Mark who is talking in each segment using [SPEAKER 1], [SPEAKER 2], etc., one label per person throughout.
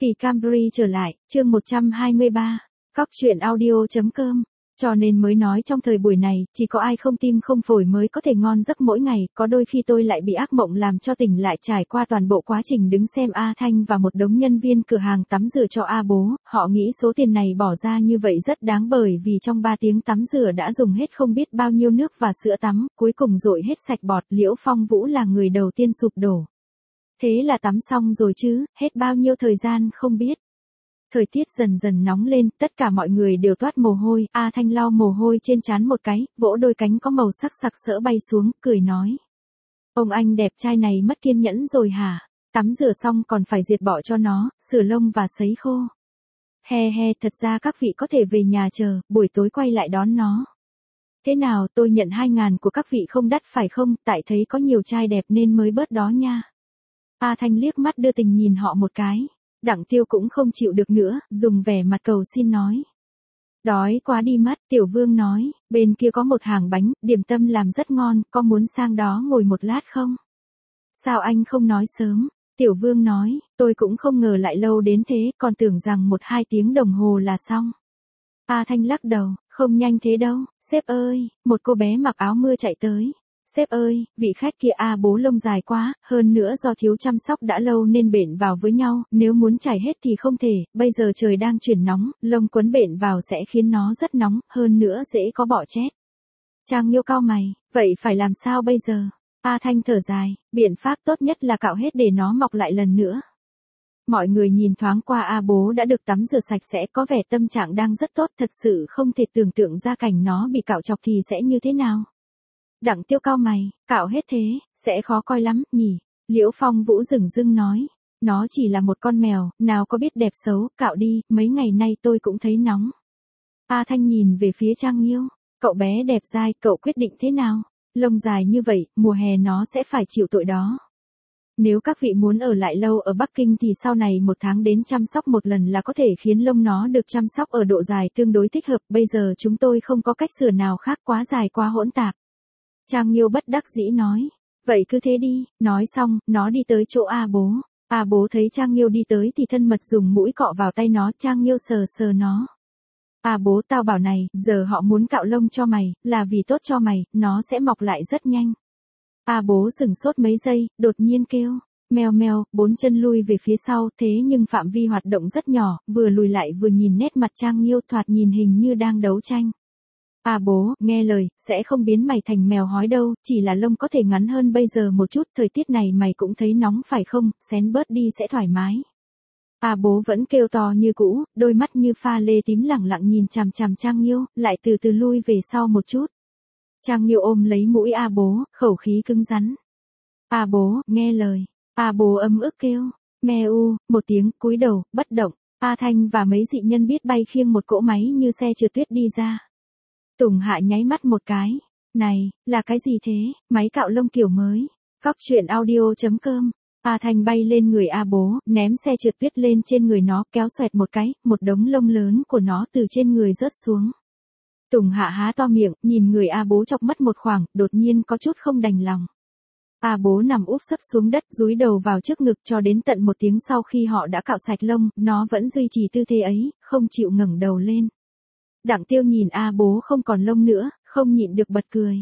[SPEAKER 1] Kỳ Camry trở lại, chương 123, Cóc truyện audio.com. Cho nên mới nói trong thời buổi này, chỉ có ai không tim không phổi mới có thể ngon giấc mỗi ngày, có đôi khi tôi lại bị ác mộng làm cho tỉnh lại trải qua toàn bộ quá trình đứng xem A Thanh và một đống nhân viên cửa hàng tắm rửa cho A Bố, họ nghĩ số tiền này bỏ ra như vậy rất đáng bởi vì trong 3 tiếng tắm rửa đã dùng hết không biết bao nhiêu nước và sữa tắm, cuối cùng dội hết sạch bọt. Liễu Phong Vũ là người đầu tiên sụp đổ. Thế là tắm xong rồi chứ, hết bao nhiêu thời gian không biết. Thời tiết dần dần nóng lên, tất cả mọi người đều toát mồ hôi, A Thanh lau mồ hôi trên trán một cái, vỗ đôi cánh có màu sắc sặc sỡ bay xuống, cười nói. Ông anh đẹp trai này mất kiên nhẫn rồi hả? Tắm rửa xong còn phải diệt bọ cho nó, sửa lông và sấy khô. He he, thật ra các vị có thể về nhà chờ, buổi tối quay lại đón nó. Thế nào, tôi nhận 2.000 của các vị không đắt phải không, tại thấy có nhiều trai đẹp nên mới bớt đó nha. A Thanh liếc mắt đưa tình nhìn họ một cái. Đặng Tiêu cũng không chịu được nữa, dùng vẻ mặt cầu xin nói. Đói quá đi mất, Tiểu Vương nói, bên kia có một hàng bánh, điểm tâm làm rất ngon, có muốn sang đó ngồi một lát không? Sao anh không nói sớm? Tiểu Vương nói, tôi cũng không ngờ lại lâu đến thế, còn tưởng rằng 1-2 tiếng đồng hồ là xong. A Thanh lắc đầu, không nhanh thế đâu, sếp ơi, một cô bé mặc áo mưa chạy tới. Sếp ơi, vị khách kia A Bố lông dài quá, hơn nữa do thiếu chăm sóc đã lâu nên bện vào với nhau, nếu muốn chải hết thì không thể, bây giờ trời đang chuyển nóng, lông quấn bện vào sẽ khiến nó rất nóng, hơn nữa dễ có bọ chết. Trang Nghiêu cau mày, vậy phải làm sao bây giờ? A Thanh thở dài, biện pháp tốt nhất là cạo hết để nó mọc lại lần nữa. Mọi người nhìn thoáng qua A Bố đã được tắm rửa sạch sẽ, có vẻ tâm trạng đang rất tốt, thật sự không thể tưởng tượng ra cảnh nó bị cạo chọc thì sẽ như thế nào. Đặng Tiêu cau mày, cạo hết thế, sẽ khó coi lắm, nhỉ? Liễu Phong Vũ dửng dưng nói, nó chỉ là một con mèo, nào có biết đẹp xấu, cạo đi, mấy ngày nay tôi cũng thấy nóng. A Thanh nhìn về phía Trang Nghiêu, cậu bé đẹp dai, cậu quyết định thế nào? Lông dài như vậy, mùa hè nó sẽ phải chịu tội đó. Nếu các vị muốn ở lại lâu ở Bắc Kinh thì sau này 1 tháng đến chăm sóc một lần là có thể khiến lông nó được chăm sóc ở độ dài tương đối thích hợp, bây giờ chúng tôi không có cách sửa nào khác, quá dài quá hỗn tạp. Trang Nghiêu bất đắc dĩ nói, vậy cứ thế đi, nói xong, nó đi tới chỗ A Bố. A Bố thấy Trang Nghiêu đi tới thì thân mật dùng mũi cọ vào tay nó, Trang Nghiêu sờ sờ nó. A Bố tao bảo này, giờ họ muốn cạo lông cho mày, là vì tốt cho mày, nó sẽ mọc lại rất nhanh. A Bố sửng sốt mấy giây, đột nhiên kêu, meo meo, 4 chân lui về phía sau, thế nhưng phạm vi hoạt động rất nhỏ, vừa lùi lại vừa nhìn nét mặt Trang Nghiêu thoạt nhìn hình như đang đấu tranh. A Bố, nghe lời, sẽ không biến mày thành mèo hói đâu, chỉ là lông có thể ngắn hơn bây giờ một chút, thời tiết này mày cũng thấy nóng phải không, xén bớt đi sẽ thoải mái. A Bố vẫn kêu to như cũ, đôi mắt như pha lê tím lẳng lặng nhìn chằm chằm Trang Nghiêu, lại từ từ lui về sau một chút. Trang Nghiêu ôm lấy mũi A Bố, khẩu khí cứng rắn. A Bố, nghe lời. A Bố ấm ức kêu, meo, một tiếng, cúi đầu, bất động. A Thanh và mấy dị nhân biết bay khiêng một cỗ máy như xe trượt tuyết đi ra. Tùng Hạ nháy mắt một cái. Này, là cái gì thế? Máy cạo lông kiểu mới. Cóc truyện audio.com. A Thanh bay lên người A Bố, ném xe trượt tuyết lên trên người nó, kéo xoẹt một cái, một đống lông lớn của nó từ trên người rớt xuống. Tùng Hạ há to miệng, nhìn người A Bố chọc mất một khoảng, đột nhiên có chút không đành lòng. A Bố nằm úp sấp xuống đất, dúi đầu vào trước ngực cho đến tận 1 tiếng sau khi họ đã cạo sạch lông, nó vẫn duy trì tư thế ấy, không chịu ngẩng đầu lên. Đặng Tiêu nhìn A Bố không còn lông nữa, không nhịn được bật cười.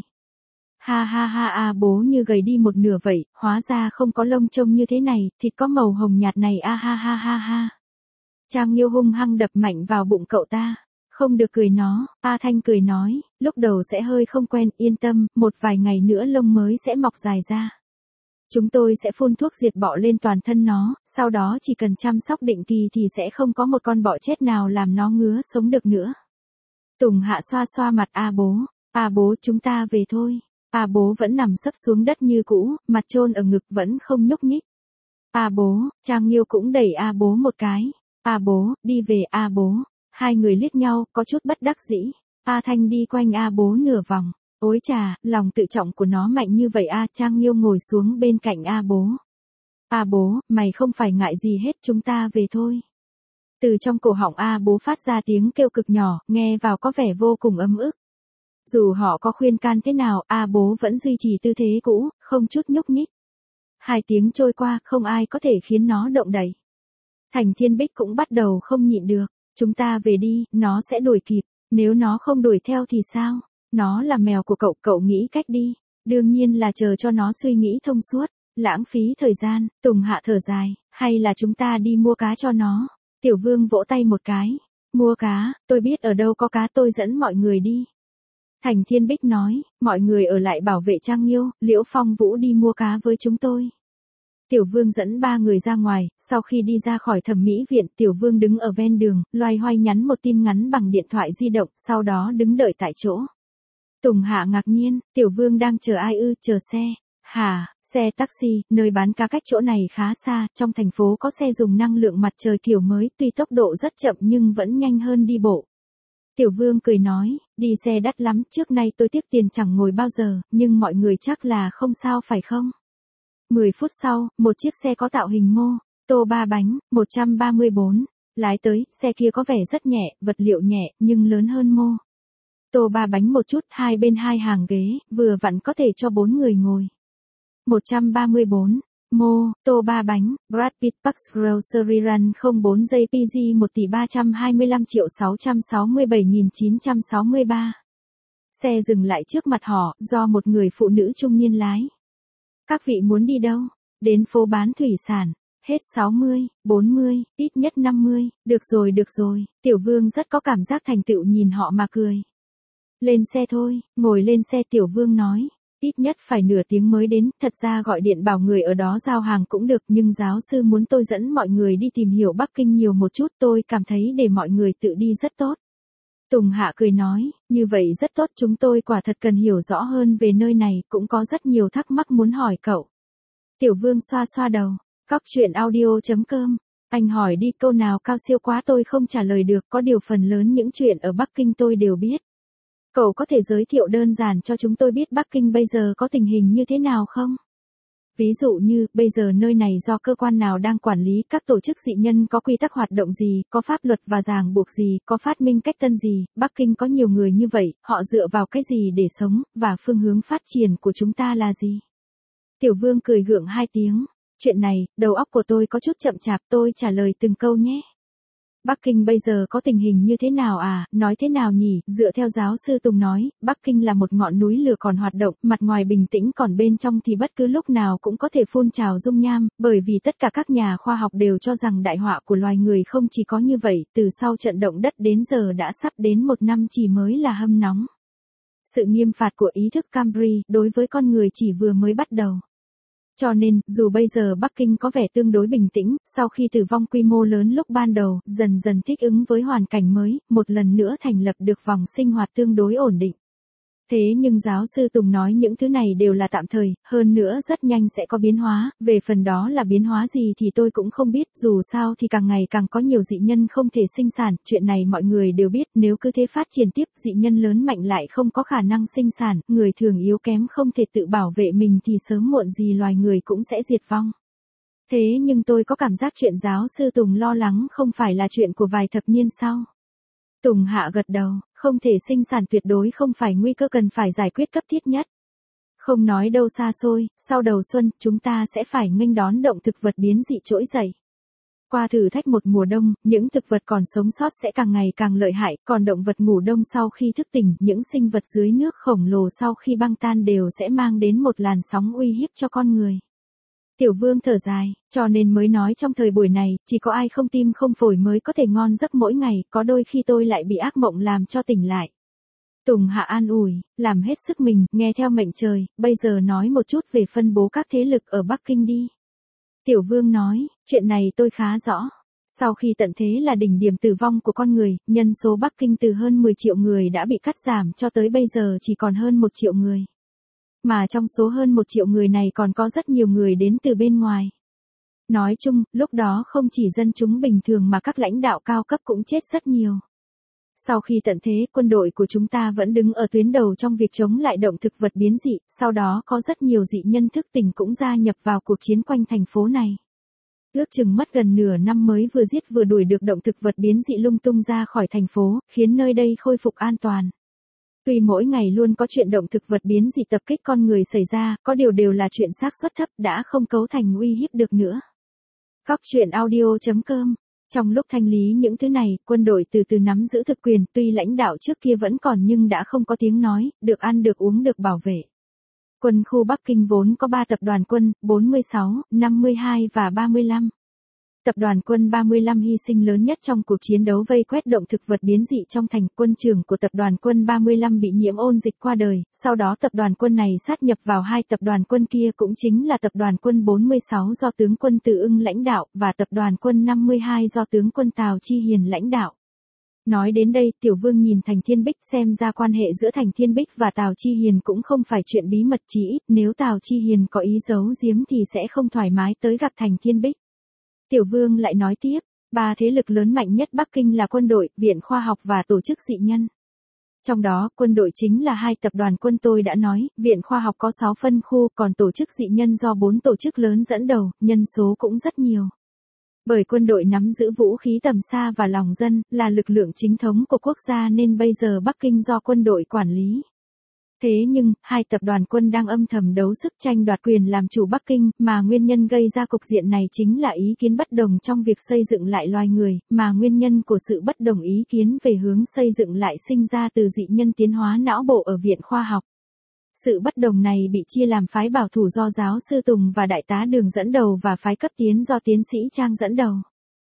[SPEAKER 1] Ha ha ha, A Bố như gầy đi một nửa vậy, hóa ra không có lông trông như thế này, thịt có màu hồng nhạt này, a ha ha ha ha. Trang Nghiêu hung hăng đập mạnh vào bụng cậu ta. Không được cười nó, A Thanh cười nói, lúc đầu sẽ hơi không quen, yên tâm, một vài ngày nữa lông mới sẽ mọc dài ra. Chúng tôi sẽ phun thuốc diệt bọ lên toàn thân nó, sau đó chỉ cần chăm sóc định kỳ thì sẽ không có một con bọ chết nào làm nó ngứa sống được nữa. Tùng Hạ xoa xoa mặt A Bố, A Bố chúng ta về thôi. A Bố vẫn nằm sấp xuống đất như cũ, mặt chôn ở ngực vẫn không nhúc nhích. A Bố, Trang Nghiêu cũng đẩy A Bố một cái. A Bố, đi về A Bố. Hai người liếc nhau, có chút bất đắc dĩ. A Thanh đi quanh A Bố nửa vòng. Ôi chà, lòng tự trọng của nó mạnh như vậy a. Trang Nghiêu ngồi xuống bên cạnh A Bố. A Bố, mày không phải ngại gì hết, chúng ta về thôi. Từ trong cổ họng A Bố phát ra tiếng kêu cực nhỏ, nghe vào có vẻ vô cùng ấm ức. Dù họ có khuyên can thế nào, A Bố vẫn duy trì tư thế cũ, không chút nhúc nhích. 2 tiếng trôi qua, không ai có thể khiến nó động đậy. Thành Thiên Bích cũng bắt đầu không nhịn được. Chúng ta về đi, nó sẽ đuổi kịp. Nếu nó không đuổi theo thì sao? Nó là mèo của cậu, cậu nghĩ cách đi. Đương nhiên là chờ cho nó suy nghĩ thông suốt. Lãng phí thời gian, Tùng Hạ thở dài, hay là chúng ta đi mua cá cho nó. Tiểu Vương vỗ tay một cái. Mua cá, tôi biết ở đâu có cá, tôi dẫn mọi người đi. Thành Thiên Bích nói, mọi người ở lại bảo vệ Trang Nghiêu, Liễu Phong Vũ đi mua cá với chúng tôi. Tiểu Vương dẫn 3 người ra ngoài, sau khi đi ra khỏi thẩm mỹ viện, Tiểu Vương đứng ở ven đường, loay hoay nhắn một tin ngắn bằng điện thoại di động, sau đó đứng đợi tại chỗ. Tùng Hạ ngạc nhiên, Tiểu Vương đang chờ ai ư, chờ xe. Hả, xe taxi, nơi bán cá cách chỗ này khá xa, trong thành phố có xe dùng năng lượng mặt trời kiểu mới, tuy tốc độ rất chậm nhưng vẫn nhanh hơn đi bộ. Tiểu Vương cười nói, đi xe đắt lắm, trước nay tôi tiếc tiền chẳng ngồi bao giờ, nhưng mọi người chắc là không sao phải không? 10 phút sau, một chiếc xe có tạo hình mô, tô 3 bánh, 134, lái tới, xe kia có vẻ rất nhẹ, vật liệu nhẹ, nhưng lớn hơn mô. Tô 3 bánh một chút, hai bên 2 hàng ghế, vừa vặn có thể cho 4 người ngồi. 134, mô, tô 3 bánh, Brad Pitt Bucks Grocery Run 04 JPG 1.325.667.963. Xe dừng lại trước mặt họ, do một người phụ nữ trung niên lái. Các vị muốn đi đâu? Đến phố bán thủy sản. Hết 60, 40, ít nhất 50, được rồi, Tiểu Vương rất có cảm giác thành tựu nhìn họ mà cười. Lên xe thôi, ngồi lên xe, Tiểu Vương nói. Ít nhất phải nửa tiếng mới đến, thật ra gọi điện bảo người ở đó giao hàng cũng được, nhưng giáo sư muốn tôi dẫn mọi người đi tìm hiểu Bắc Kinh nhiều một chút, tôi cảm thấy để mọi người tự đi rất tốt. Tùng Hạ cười nói, như vậy rất tốt, chúng tôi quả thật cần hiểu rõ hơn về nơi này, cũng có rất nhiều thắc mắc muốn hỏi cậu. Tiểu Vương xoa xoa đầu, Cóc truyện audio.com, anh hỏi đi, câu nào cao siêu quá tôi không trả lời được, có điều phần lớn những chuyện ở Bắc Kinh tôi đều biết. Cậu có thể giới thiệu đơn giản cho chúng tôi biết Bắc Kinh bây giờ có tình hình như thế nào không? Ví dụ như, bây giờ nơi này do cơ quan nào đang quản lý, các tổ chức dị nhân có quy tắc hoạt động gì, có pháp luật và ràng buộc gì, có phát minh cách tân gì, Bắc Kinh có nhiều người như vậy, họ dựa vào cái gì để sống, và phương hướng phát triển của chúng ta là gì? Tiểu Vương cười gượng 2 tiếng, chuyện này, đầu óc của tôi có chút chậm chạp, tôi trả lời từng câu nhé. Bắc Kinh bây giờ có tình hình như thế nào à, nói thế nào nhỉ, dựa theo giáo sư Tùng nói, Bắc Kinh là một ngọn núi lửa còn hoạt động, mặt ngoài bình tĩnh còn bên trong thì bất cứ lúc nào cũng có thể phun trào dung nham, bởi vì tất cả các nhà khoa học đều cho rằng đại họa của loài người không chỉ có như vậy, từ sau trận động đất đến giờ đã sắp đến 1 năm chỉ mới là hâm nóng. Sự nghiêm phạt của ý thức Cambridge đối với con người chỉ vừa mới bắt đầu. Cho nên, dù bây giờ Bắc Kinh có vẻ tương đối bình tĩnh, sau khi tử vong quy mô lớn lúc ban đầu, dần dần thích ứng với hoàn cảnh mới, một lần nữa thành lập được vòng sinh hoạt tương đối ổn định. Thế nhưng giáo sư Tùng nói những thứ này đều là tạm thời, hơn nữa rất nhanh sẽ có biến hóa, về phần đó là biến hóa gì thì tôi cũng không biết, dù sao thì càng ngày càng có nhiều dị nhân không thể sinh sản, chuyện này mọi người đều biết, nếu cứ thế phát triển tiếp, dị nhân lớn mạnh lại không có khả năng sinh sản, người thường yếu kém không thể tự bảo vệ mình thì sớm muộn gì loài người cũng sẽ diệt vong. Thế nhưng tôi có cảm giác chuyện giáo sư Tùng lo lắng không phải là chuyện của vài thập niên sau. Tùng Hạ gật đầu, không thể sinh sản tuyệt đối không phải nguy cơ cần phải giải quyết cấp thiết nhất. Không nói đâu xa xôi, sau đầu xuân, chúng ta sẽ phải nghênh đón động thực vật biến dị trỗi dậy. Qua thử thách một mùa đông, những thực vật còn sống sót sẽ càng ngày càng lợi hại, còn động vật ngủ đông sau khi thức tỉnh, những sinh vật dưới nước khổng lồ sau khi băng tan đều sẽ mang đến một làn sóng uy hiếp cho con người. Tiểu Vương thở dài, cho nên mới nói trong thời buổi này, chỉ có ai không tim không phổi mới có thể ngon giấc mỗi ngày, có đôi khi tôi lại bị ác mộng làm cho tỉnh lại. Tùng Hạ an ủi, làm hết sức mình, nghe theo mệnh trời, bây giờ nói một chút về phân bố các thế lực ở Bắc Kinh đi. Tiểu Vương nói, chuyện này tôi khá rõ. Sau khi tận thế là đỉnh điểm tử vong của con người, nhân số Bắc Kinh từ hơn 10 triệu người đã bị cắt giảm cho tới bây giờ chỉ còn hơn 1 triệu người. Mà trong số hơn 1 triệu người này còn có rất nhiều người đến từ bên ngoài. Nói chung, lúc đó không chỉ dân chúng bình thường mà các lãnh đạo cao cấp cũng chết rất nhiều. Sau khi tận thế, quân đội của chúng ta vẫn đứng ở tuyến đầu trong việc chống lại động thực vật biến dị, sau đó có rất nhiều dị nhân thức tỉnh cũng gia nhập vào cuộc chiến quanh thành phố này. Ước chừng mất gần nửa năm mới vừa giết vừa đuổi được động thực vật biến dị lung tung ra khỏi thành phố, khiến nơi đây khôi phục an toàn. Tuy mỗi ngày luôn có chuyện động thực vật biến dị tập kích con người xảy ra, có điều đều là chuyện xác suất thấp đã không cấu thành uy hiếp được nữa. Cóc truyện audio.com. Trong lúc thanh lý những thứ này, quân đội từ từ nắm giữ thực quyền, tuy lãnh đạo trước kia vẫn còn nhưng đã không có tiếng nói, được ăn được uống được bảo vệ. Quân khu Bắc Kinh vốn có 3 tập đoàn quân, 46, 52 và 35. Tập đoàn quân 35 hy sinh lớn nhất trong cuộc chiến đấu vây quét động thực vật biến dị trong thành. Quân trưởng của tập đoàn quân 35 bị nhiễm ôn dịch qua đời, sau đó tập đoàn quân này sát nhập vào 2 tập đoàn quân kia cũng chính là tập đoàn quân 46 do tướng quân Từ Ưng lãnh đạo và tập đoàn quân 52 do tướng quân Tào Chi Hiền lãnh đạo. Nói đến đây, Tiểu Vương nhìn Thành Thiên Bích, xem ra quan hệ giữa Thành Thiên Bích và Tào Chi Hiền cũng không phải chuyện bí mật, chí ít nếu Tào Chi Hiền có ý giấu giếm thì sẽ không thoải mái tới gặp Thành Thiên Bích. Tiểu Vương lại nói tiếp, 3 thế lực lớn mạnh nhất Bắc Kinh là quân đội, viện khoa học và tổ chức dị nhân. Trong đó, quân đội chính là 2 tập đoàn quân tôi đã nói, viện khoa học có 6 phân khu, còn tổ chức dị nhân do 4 tổ chức lớn dẫn đầu, nhân số cũng rất nhiều. Bởi quân đội nắm giữ vũ khí tầm xa và lòng dân, là lực lượng chính thống của quốc gia nên bây giờ Bắc Kinh do quân đội quản lý. Thế nhưng, 2 tập đoàn quân đang âm thầm đấu sức tranh đoạt quyền làm chủ Bắc Kinh, mà nguyên nhân gây ra cục diện này chính là ý kiến bất đồng trong việc xây dựng lại loài người, mà nguyên nhân của sự bất đồng ý kiến về hướng xây dựng lại sinh ra từ dị nhân tiến hóa não bộ ở Viện Khoa học. Sự bất đồng này bị chia làm phái bảo thủ do giáo sư Tùng và đại tá Đường dẫn đầu và phái cấp tiến do tiến sĩ Trang dẫn đầu.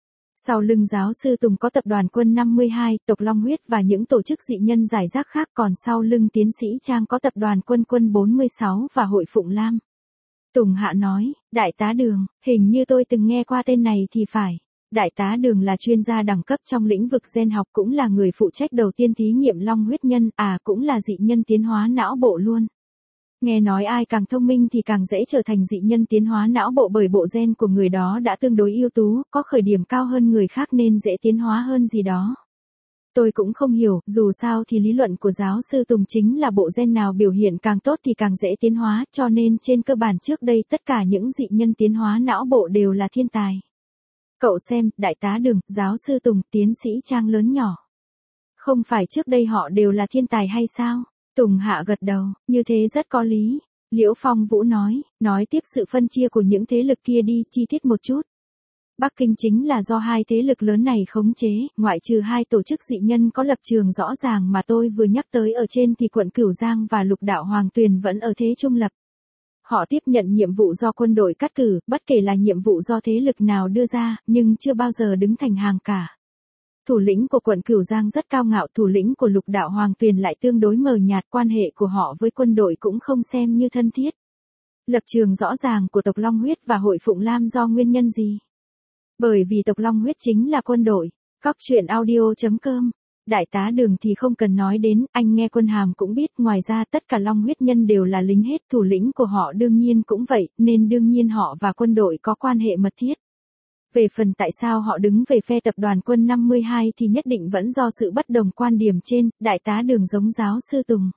[SPEAKER 1] Sau lưng giáo sư Tùng có tập đoàn quân 52, tộc Long Huyết và những tổ chức dị nhân giải rác khác, còn sau lưng tiến sĩ Trang có tập đoàn quân quân 46 và hội Phụng Lam. Tùng Hạ nói, đại tá Đường, hình như tôi từng nghe qua tên này thì phải. Đại tá Đường là chuyên gia đẳng cấp trong lĩnh vực gen học, cũng là người phụ trách đầu tiên thí nghiệm Long Huyết nhân, cũng là dị nhân tiến hóa não bộ luôn. Nghe nói ai càng thông minh thì càng dễ trở thành dị nhân tiến hóa não bộ, bởi bộ gen của người đó đã tương đối ưu tú, có khởi điểm cao hơn người khác nên dễ tiến hóa hơn gì đó. Tôi cũng không hiểu, dù sao thì lý luận của giáo sư Tùng chính là bộ gen nào biểu hiện càng tốt thì càng dễ tiến hóa, cho nên trên cơ bản trước đây tất cả những dị nhân tiến hóa não bộ đều là thiên tài. Cậu xem, đại tá Đường, giáo sư Tùng, tiến sĩ Trang lớn nhỏ. Không phải trước đây họ đều là thiên tài hay sao? Tùng Hạ gật đầu, như thế rất có lý. Liễu Phong Vũ nói tiếp sự phân chia của những thế lực kia đi, chi tiết một chút. Bắc Kinh chính là do 2 thế lực lớn này khống chế, ngoại trừ 2 tổ chức dị nhân có lập trường rõ ràng mà tôi vừa nhắc tới ở trên thì quận Cửu Giang và Lục Đạo Hoàng Tuyền vẫn ở thế trung lập. Họ tiếp nhận nhiệm vụ do quân đội cắt cử, bất kể là nhiệm vụ do thế lực nào đưa ra, nhưng chưa bao giờ đứng thành hàng cả. Thủ lĩnh của quận Cửu Giang rất cao ngạo, thủ lĩnh của Lục Đạo Hoàng Tuyền lại tương đối mờ nhạt, quan hệ của họ với quân đội cũng không xem như thân thiết. Lập trường rõ ràng của tộc Long Huyết và hội Phụng Lam do nguyên nhân gì? Bởi vì tộc Long Huyết chính là quân đội. Cóc truyện audio.com. Đại tá Đường thì không cần nói đến, anh nghe quân hàm cũng biết, ngoài ra tất cả Long Huyết nhân đều là lính hết, thủ lĩnh của họ đương nhiên cũng vậy, nên đương nhiên họ và quân đội có quan hệ mật thiết. Về phần tại sao họ đứng về phe tập đoàn quân 52 thì nhất định vẫn do sự bất đồng quan điểm trên, đại tá Đường giống giáo sư Tùng.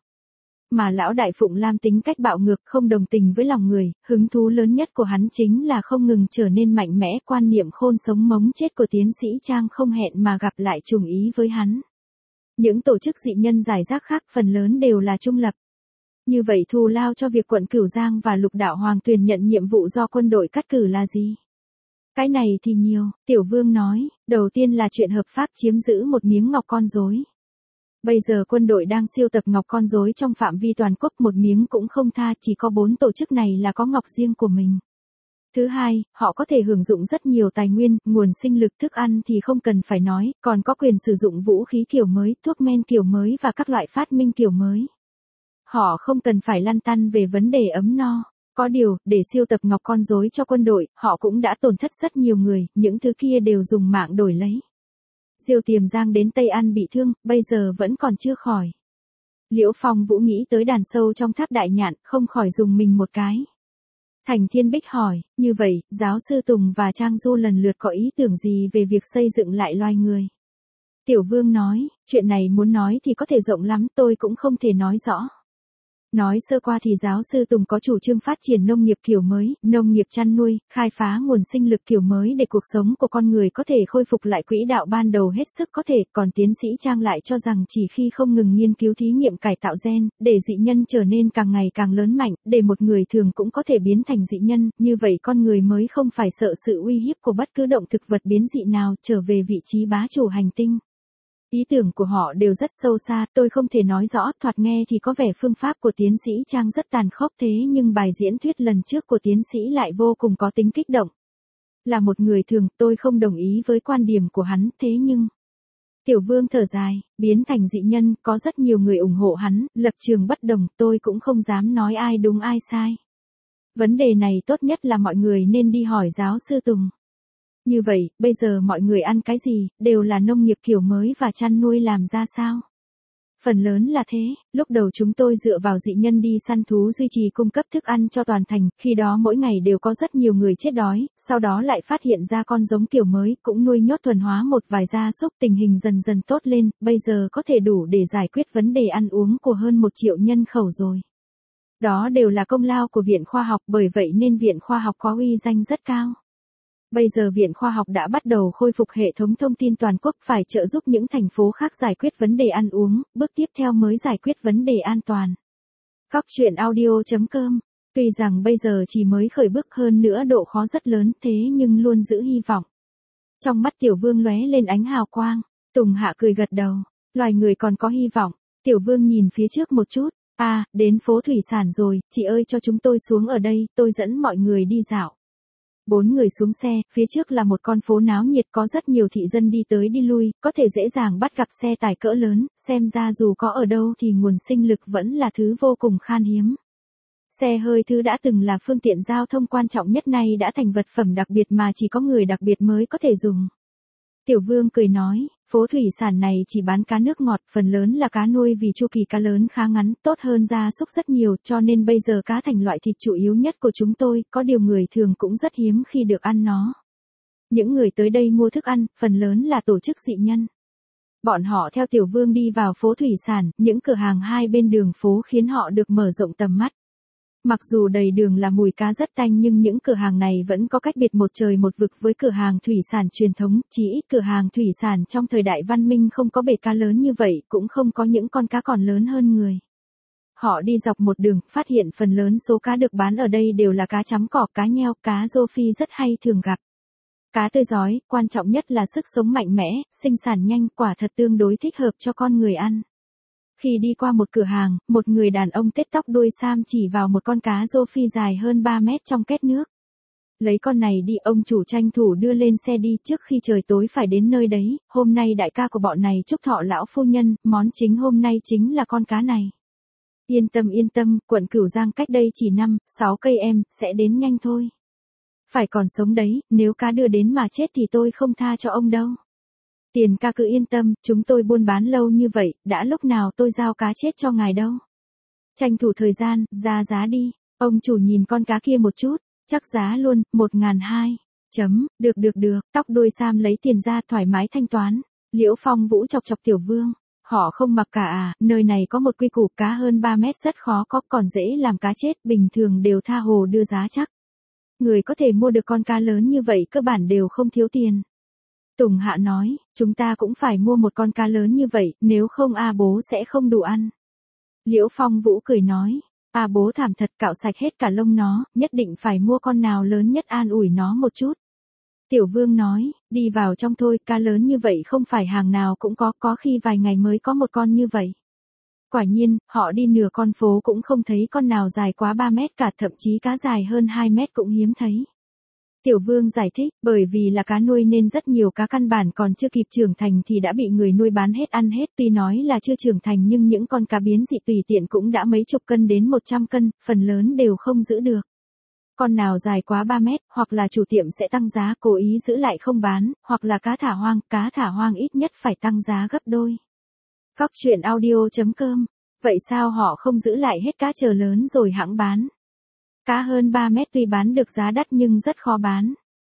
[SPEAKER 1] Mà lão đại Phụng Lam tính cách bạo ngược, không đồng tình với lòng người, hứng thú lớn nhất của hắn chính là không ngừng trở nên mạnh mẽ, quan niệm khôn sống mống chết của tiến sĩ Trang không hẹn mà gặp lại trùng ý với hắn. Những tổ chức dị nhân giải rác khác phần lớn đều là trung lập. Như vậy thù lao cho việc quận Cửu Giang và Lục Đạo Hoàng Tuyền nhận nhiệm vụ do quân đội cắt cử là gì? Cái này thì nhiều, Tiểu Vương nói, đầu tiên là chuyện hợp pháp chiếm giữ một miếng ngọc con rối. Bây giờ quân đội đang siêu tập ngọc con rối trong phạm vi toàn quốc, một miếng cũng không tha, chỉ có 4 tổ chức này là có ngọc riêng của mình. Thứ hai, họ có thể hưởng dụng rất nhiều tài nguyên, nguồn sinh lực, thức ăn thì không cần phải nói, còn có quyền sử dụng vũ khí kiểu mới, thuốc men kiểu mới và các loại phát minh kiểu mới. Họ không cần phải lăn tăn về vấn đề ấm no. Có điều, để siêu tập ngọc con rối cho quân đội, họ cũng đã tổn thất rất nhiều người, những thứ kia đều dùng mạng đổi lấy. Diêu Tiềm Giang đến Tây An bị thương, bây giờ vẫn còn chưa khỏi. Liễu Phong Vũ nghĩ tới đàn sâu trong tháp đại nhạn, không khỏi dùng mình một cái. Thành Thiên Bích hỏi, như vậy, giáo sư Tùng và Trang Du lần lượt có ý tưởng gì về việc xây dựng lại loài người? Tiểu Vương nói, chuyện này muốn nói thì có thể rộng lắm, tôi cũng không thể nói rõ. Nói sơ qua thì giáo sư Tùng có chủ trương phát triển nông nghiệp kiểu mới, nông nghiệp chăn nuôi, khai phá nguồn sinh lực kiểu mới để cuộc sống của con người có thể khôi phục lại quỹ đạo ban đầu hết sức có thể, còn tiến sĩ Trang lại cho rằng chỉ khi không ngừng nghiên cứu thí nghiệm cải tạo gen, để dị nhân trở nên càng ngày càng lớn mạnh, để một người thường cũng có thể biến thành dị nhân, như vậy con người mới không phải sợ sự uy hiếp của bất cứ động thực vật biến dị nào trở về vị trí bá chủ hành tinh. Ý tưởng của họ đều rất sâu xa, tôi không thể nói rõ, thoạt nghe thì có vẻ phương pháp của tiến sĩ Trang rất tàn khốc thế nhưng bài diễn thuyết lần trước của tiến sĩ lại vô cùng có tính kích động. Là một người thường, tôi không đồng ý với quan điểm của hắn, thế nhưng... Tiểu Vương thở dài, biến thành dị nhân, có rất nhiều người ủng hộ hắn, lập trường bất đồng, tôi cũng không dám nói ai đúng ai sai. Vấn đề này tốt nhất là mọi người nên đi hỏi giáo sư Tùng. Như vậy, bây giờ mọi người ăn cái gì, đều là nông nghiệp kiểu mới và chăn nuôi làm ra sao? Phần lớn là thế, lúc đầu chúng tôi dựa vào dị nhân đi săn thú duy trì cung cấp thức ăn cho toàn thành, khi đó mỗi ngày đều có rất nhiều người chết đói, sau đó lại phát hiện ra con giống kiểu mới, cũng nuôi nhốt thuần hóa một vài gia súc, tình hình dần dần tốt lên, bây giờ có thể đủ để giải quyết vấn đề ăn uống của hơn 1 triệu nhân khẩu rồi. Đó đều là công lao của Viện Khoa học, bởi vậy nên Viện Khoa học có uy danh rất cao. Bây giờ Viện Khoa học đã bắt đầu khôi phục hệ thống thông tin toàn quốc, phải trợ giúp những thành phố khác giải quyết vấn đề ăn uống, bước tiếp theo mới giải quyết vấn đề an toàn. Góc truyện audio.com. Tuy rằng bây giờ chỉ mới khởi bước, hơn nữa độ khó rất lớn, thế nhưng luôn giữ hy vọng. Trong mắt Tiểu Vương lóe lên ánh hào quang, Tùng Hạ cười gật đầu, loài người còn có hy vọng. Tiểu Vương nhìn phía trước một chút, đến phố thủy sản rồi, chị ơi cho chúng tôi xuống ở đây, tôi dẫn mọi người đi dạo. 4 người xuống xe, phía trước là một con phố náo nhiệt có rất nhiều thị dân đi tới đi lui, có thể dễ dàng bắt gặp xe tải cỡ lớn, xem ra dù có ở đâu thì nguồn sinh lực vẫn là thứ vô cùng khan hiếm. Xe hơi thứ đã từng là phương tiện giao thông quan trọng nhất nay đã thành vật phẩm đặc biệt mà chỉ có người đặc biệt mới có thể dùng. Tiểu Vương cười nói, phố thủy sản này chỉ bán cá nước ngọt, phần lớn là cá nuôi vì chu kỳ cá lớn khá ngắn, tốt hơn gia súc rất nhiều, cho nên bây giờ cá thành loại thịt chủ yếu nhất của chúng tôi, có điều người thường cũng rất hiếm khi được ăn nó. Những người tới đây mua thức ăn, phần lớn là tổ chức dị nhân. Bọn họ theo Tiểu Vương đi vào phố thủy sản, những cửa hàng hai bên đường phố khiến họ được mở rộng tầm mắt. Mặc dù đầy đường là mùi cá rất tanh nhưng những cửa hàng này vẫn có cách biệt một trời một vực với cửa hàng thủy sản truyền thống, chỉ ít cửa hàng thủy sản trong thời đại văn minh không có bể cá lớn như vậy, cũng không có những con cá còn lớn hơn người. Họ đi dọc một đường, phát hiện phần lớn số cá được bán ở đây đều là cá chấm cỏ, cá nheo, cá rô phi rất hay thường gặp. Cá tươi rói, quan trọng nhất là sức sống mạnh mẽ, sinh sản nhanh, quả thật tương đối thích hợp cho con người ăn. Khi đi qua một cửa hàng, một người đàn ông tết tóc đuôi sam chỉ vào một con cá rô phi dài hơn 3 mét trong két nước. Lấy con này đi, ông chủ tranh thủ đưa lên xe đi trước khi trời tối phải đến nơi đấy, hôm nay đại ca của bọn này chúc thọ lão phu nhân, món chính hôm nay chính là con cá này. Yên tâm, quận Cửu Giang cách đây chỉ 5-6 cây em, sẽ đến nhanh thôi. Phải còn sống đấy, nếu cá đưa đến mà chết thì tôi không tha cho ông đâu. Tiền ca cứ yên tâm, chúng tôi buôn bán lâu như vậy, đã lúc nào tôi giao cá chết cho ngài đâu. Tranh thủ thời gian, ra giá đi. Ông chủ nhìn con cá kia một chút, chắc giá luôn, 1.200. Được, tóc đuôi sam lấy tiền ra thoải mái thanh toán. Liễu Phong Vũ chọc chọc Tiểu Vương. Họ không mặc cả nơi này có một quy củ, cá hơn 3 mét rất khó có, còn dễ làm cá chết, bình thường đều tha hồ đưa giá chắc. Người có thể mua được con cá lớn như vậy cơ bản đều không thiếu tiền. Tùng Hạ nói, chúng ta cũng phải mua một con cá lớn như vậy, nếu không bố sẽ không đủ ăn. Liễu Phong Vũ cười nói, bố thảm thật, cạo sạch hết cả lông nó, nhất định phải mua con nào lớn nhất an ủi nó một chút. Tiểu Vương nói, đi vào trong thôi, cá lớn như vậy không phải hàng nào cũng có khi vài ngày mới có một con như vậy. Quả nhiên, họ đi nửa con phố cũng không thấy con nào dài quá 3 mét cả, thậm chí cá dài hơn 2 mét cũng hiếm thấy. Tiểu Vương giải thích, bởi vì là cá nuôi nên rất nhiều cá căn bản còn chưa kịp trưởng thành thì đã bị người nuôi bán hết ăn hết, tuy nói là chưa trưởng thành nhưng những con cá biến dị tùy tiện cũng đã mấy chục cân đến 100 cân, phần lớn đều không giữ được. Con nào dài quá 3 mét, hoặc là chủ tiệm sẽ tăng giá cố ý giữ lại không bán, hoặc là cá thả hoang ít nhất phải tăng giá gấp đôi. Góc truyện audio.com. Vậy sao họ không giữ lại hết cá chờ lớn rồi hẵng bán? Cá hơn 3 mét tuy bán được giá đắt nhưng rất khó bán.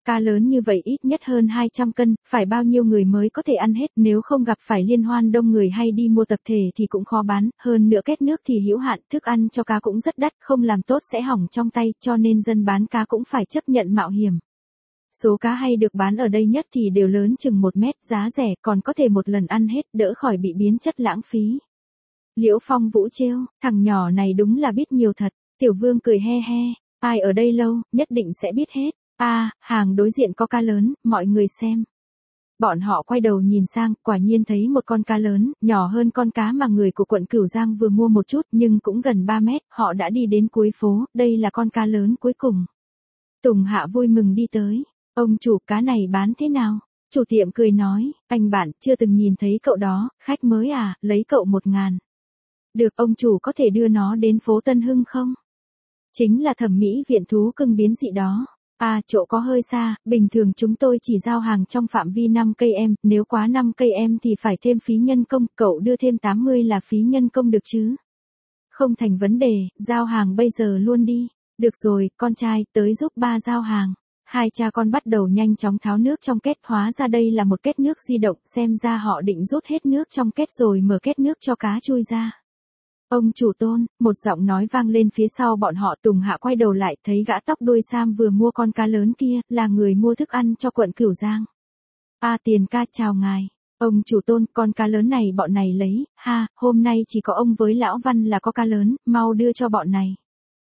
[SPEAKER 1] Cá lớn như vậy ít nhất hơn 200 cân, phải bao nhiêu người mới có thể ăn hết, nếu không gặp phải liên hoan đông người hay đi mua tập thể thì cũng khó bán, hơn nữa kết nước thì hữu hạn, thức ăn cho cá cũng rất đắt, không làm tốt sẽ hỏng trong tay, cho nên dân bán cá cũng phải chấp nhận mạo hiểm. Số cá hay được bán ở đây nhất thì đều lớn chừng 1 mét, giá rẻ, còn có thể một lần ăn hết, đỡ khỏi bị biến chất lãng phí. Liễu Phong Vũ trêu, thằng nhỏ này đúng là biết nhiều thật. Tiểu Vương cười he he, ai ở đây lâu, nhất định sẽ biết hết. Hàng đối diện có cá lớn, mọi người xem. Bọn họ quay đầu nhìn sang, quả nhiên thấy một con cá lớn, nhỏ hơn con cá mà người của quận Cửu Giang vừa mua một chút, nhưng cũng gần 3 mét, họ đã đi đến cuối phố, đây là con cá lớn cuối cùng. Tùng Hạ vui mừng đi tới, ông chủ, cá này bán thế nào? Chủ tiệm cười nói, anh bạn, chưa từng nhìn thấy cậu đó, khách mới à, lấy cậu 1.000. Được, ông chủ có thể đưa nó đến phố Tân Hưng không? Chính là thẩm mỹ viện thú cưng biến dị đó. Chỗ có hơi xa, bình thường chúng tôi chỉ giao hàng trong phạm vi 5 cây em, nếu quá 5 cây em thì phải thêm phí nhân công, cậu đưa thêm 80 là phí nhân công được chứ? Không thành vấn đề, giao hàng bây giờ luôn đi. Được rồi, con trai, tới giúp ba giao hàng. Hai cha con bắt đầu nhanh chóng tháo nước trong két, hóa ra đây là một két nước di động, xem ra họ định rút hết nước trong két rồi mở két nước cho cá chui ra. Ông chủ Tôn, một giọng nói vang lên phía sau bọn họ. Tùng Hạ quay đầu lại, thấy gã tóc đuôi sam vừa mua con cá lớn kia, là người mua thức ăn cho quận Cửu Giang. Tiền ca, chào ngài. Ông chủ Tôn, con cá lớn này bọn này lấy, hôm nay chỉ có ông với lão Văn là có cá lớn, mau đưa cho bọn này.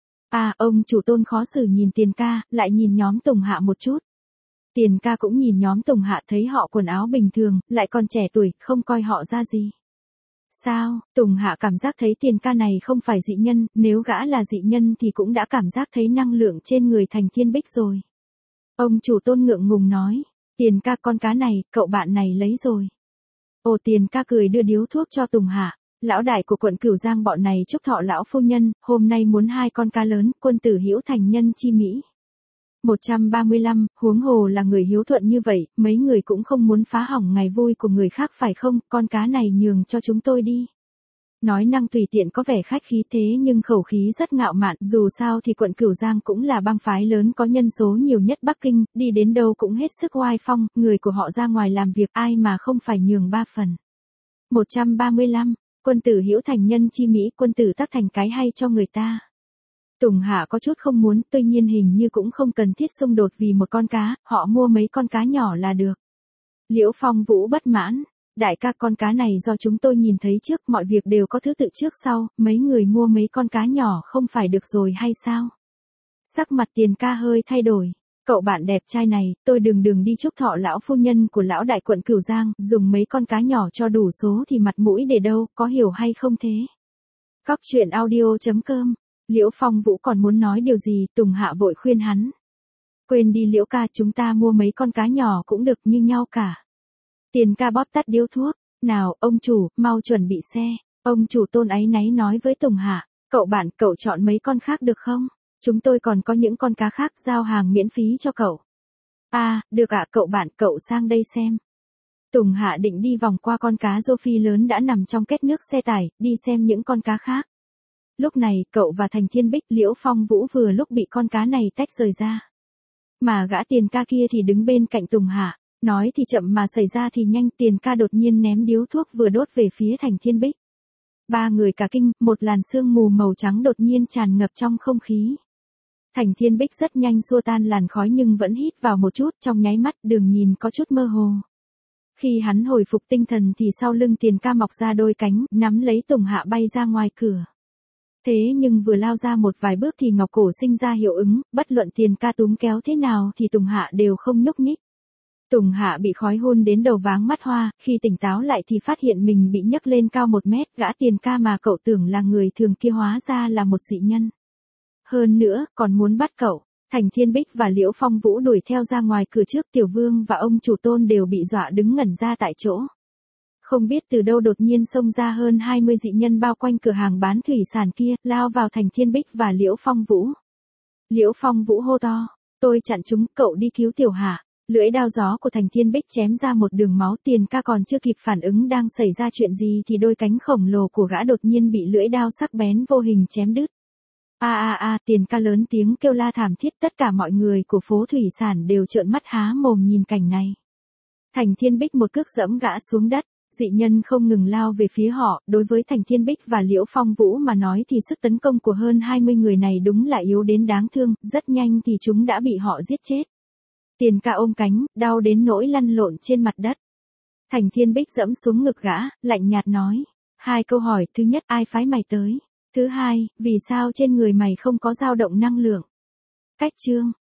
[SPEAKER 1] Ông chủ Tôn khó xử nhìn Tiền ca, lại nhìn nhóm Tùng Hạ một chút. Tiền ca cũng nhìn nhóm Tùng Hạ, thấy họ quần áo bình thường, lại còn trẻ tuổi, không coi họ ra gì. Sao? Tùng Hạ cảm giác thấy Tiền ca này không phải dị nhân, nếu gã là dị nhân thì cũng đã cảm giác thấy năng lượng trên người Thành Thiên Bích rồi. Ông chủ Tôn ngượng ngùng nói, Tiền ca, con cá này, cậu bạn này lấy rồi. Tiền ca cười đưa điếu thuốc cho Tùng Hạ. Lão đại của quận Cửu Giang bọn này chúc thọ lão phu nhân, hôm nay muốn 2 con cá lớn, quân tử hữu thành nhân chi mỹ. 135, huống hồ là người hiếu thuận như vậy, mấy người cũng không muốn phá hỏng ngày vui của người khác phải không, con cá này nhường cho chúng tôi đi. Nói năng tùy tiện có vẻ khách khí thế nhưng khẩu khí rất ngạo mạn, dù sao thì quận Cửu Giang cũng là bang phái lớn có nhân số nhiều nhất Bắc Kinh, đi đến đâu cũng hết sức oai phong, người của họ ra ngoài làm việc ai mà không phải nhường 3 phần. 135, quân tử hữu thành nhân chi mỹ, quân tử tắc thành cái hay cho người ta. Tùng Hạ có chút không muốn, tuy nhiên hình như cũng không cần thiết xung đột vì một con cá, họ mua mấy con cá nhỏ là được. Liễu Phong Vũ bất mãn, đại ca, con cá này do chúng tôi nhìn thấy trước, mọi việc đều có thứ tự trước sau, mấy người mua mấy con cá nhỏ không phải được rồi hay sao? Sắc mặt Tiền ca hơi thay đổi, cậu bạn đẹp trai này, tôi đừng đi chúc thọ lão phu nhân của lão đại quận Cửu Giang, dùng mấy con cá nhỏ cho đủ số thì mặt mũi để đâu, có hiểu hay không thế? Cóc truyện audio.com. Liễu Phong Vũ còn muốn nói điều gì, Tùng Hạ vội khuyên hắn. Quên đi Liễu ca, chúng ta mua mấy con cá nhỏ cũng được như nhau cả. Tiền ca bóp tắt điếu thuốc, nào, ông chủ, mau chuẩn bị xe. Ông chủ Tôn áy náy nói với Tùng Hạ, cậu bạn, cậu chọn mấy con khác được không? Chúng tôi còn có những con cá khác giao hàng miễn phí cho cậu. Được ạ, cậu bạn, cậu sang đây xem. Tùng Hạ định đi vòng qua con cá rô phi lớn đã nằm trong két nước xe tải, đi xem những con cá khác. Lúc này, cậu và Thành Thiên Bích, Liễu Phong Vũ vừa lúc bị con cá này tách rời ra. Mà gã Tiền ca kia thì đứng bên cạnh Tùng Hạ, nói thì chậm mà xảy ra thì nhanh. Tiền ca đột nhiên ném điếu thuốc vừa đốt về phía Thành Thiên Bích. 3 người cả kinh, một làn sương mù màu trắng đột nhiên tràn ngập trong không khí. Thành Thiên Bích rất nhanh xua tan làn khói nhưng vẫn hít vào một chút, trong nháy mắt đường nhìn có chút mơ hồ. Khi hắn hồi phục tinh thần thì sau lưng Tiền ca mọc ra đôi cánh, nắm lấy Tùng Hạ bay ra ngoài cửa. Thế nhưng vừa lao ra một vài bước thì ngọc cổ sinh ra hiệu ứng, bất luận Tiền ca túm kéo thế nào thì Tùng Hạ đều không nhúc nhích. Tùng Hạ bị khói hôn đến đầu váng mắt hoa, khi tỉnh táo lại thì phát hiện mình bị nhấc lên cao 1 mét, gã Tiền ca mà cậu tưởng là người thường kia hóa ra là một dị nhân. Hơn nữa, còn muốn bắt cậu. Thành Thiên Bích và Liễu Phong Vũ đuổi theo ra ngoài cửa trước, Tiểu Vương và ông chủ Tôn đều bị dọa đứng ngẩn ra tại chỗ. Không biết từ đâu đột nhiên xông ra hơn 20 dị nhân bao quanh cửa hàng bán thủy sản kia, lao vào Thành Thiên Bích và Liễu Phong Vũ. Liễu Phong Vũ hô to, tôi chặn chúng, cậu đi cứu Tiểu Hạ. Lưỡi đao gió của Thành Thiên Bích chém ra một đường máu. Tiền ca còn chưa kịp phản ứng đang xảy ra chuyện gì thì đôi cánh khổng lồ của gã đột nhiên bị lưỡi đao sắc bén vô hình chém đứt. Tiền ca lớn tiếng kêu la thảm thiết, tất cả mọi người của phố thủy sản đều trợn mắt há mồm nhìn cảnh này. Thành Thiên Bích một cước giẫm gã xuống đất, dị nhân không ngừng lao về phía họ, đối với Thành Thiên Bích và Liễu Phong Vũ mà nói thì sức tấn công của hơn 20 người này đúng là yếu đến đáng thương, rất nhanh thì chúng đã bị họ giết chết. Tiền ca ôm cánh, đau đến nỗi lăn lộn trên mặt đất. Thành Thiên Bích dẫm xuống ngực gã, lạnh nhạt nói. 2 câu hỏi, thứ nhất ai phái mày tới? Thứ hai, vì sao trên người mày không có dao động năng lượng? Cách chương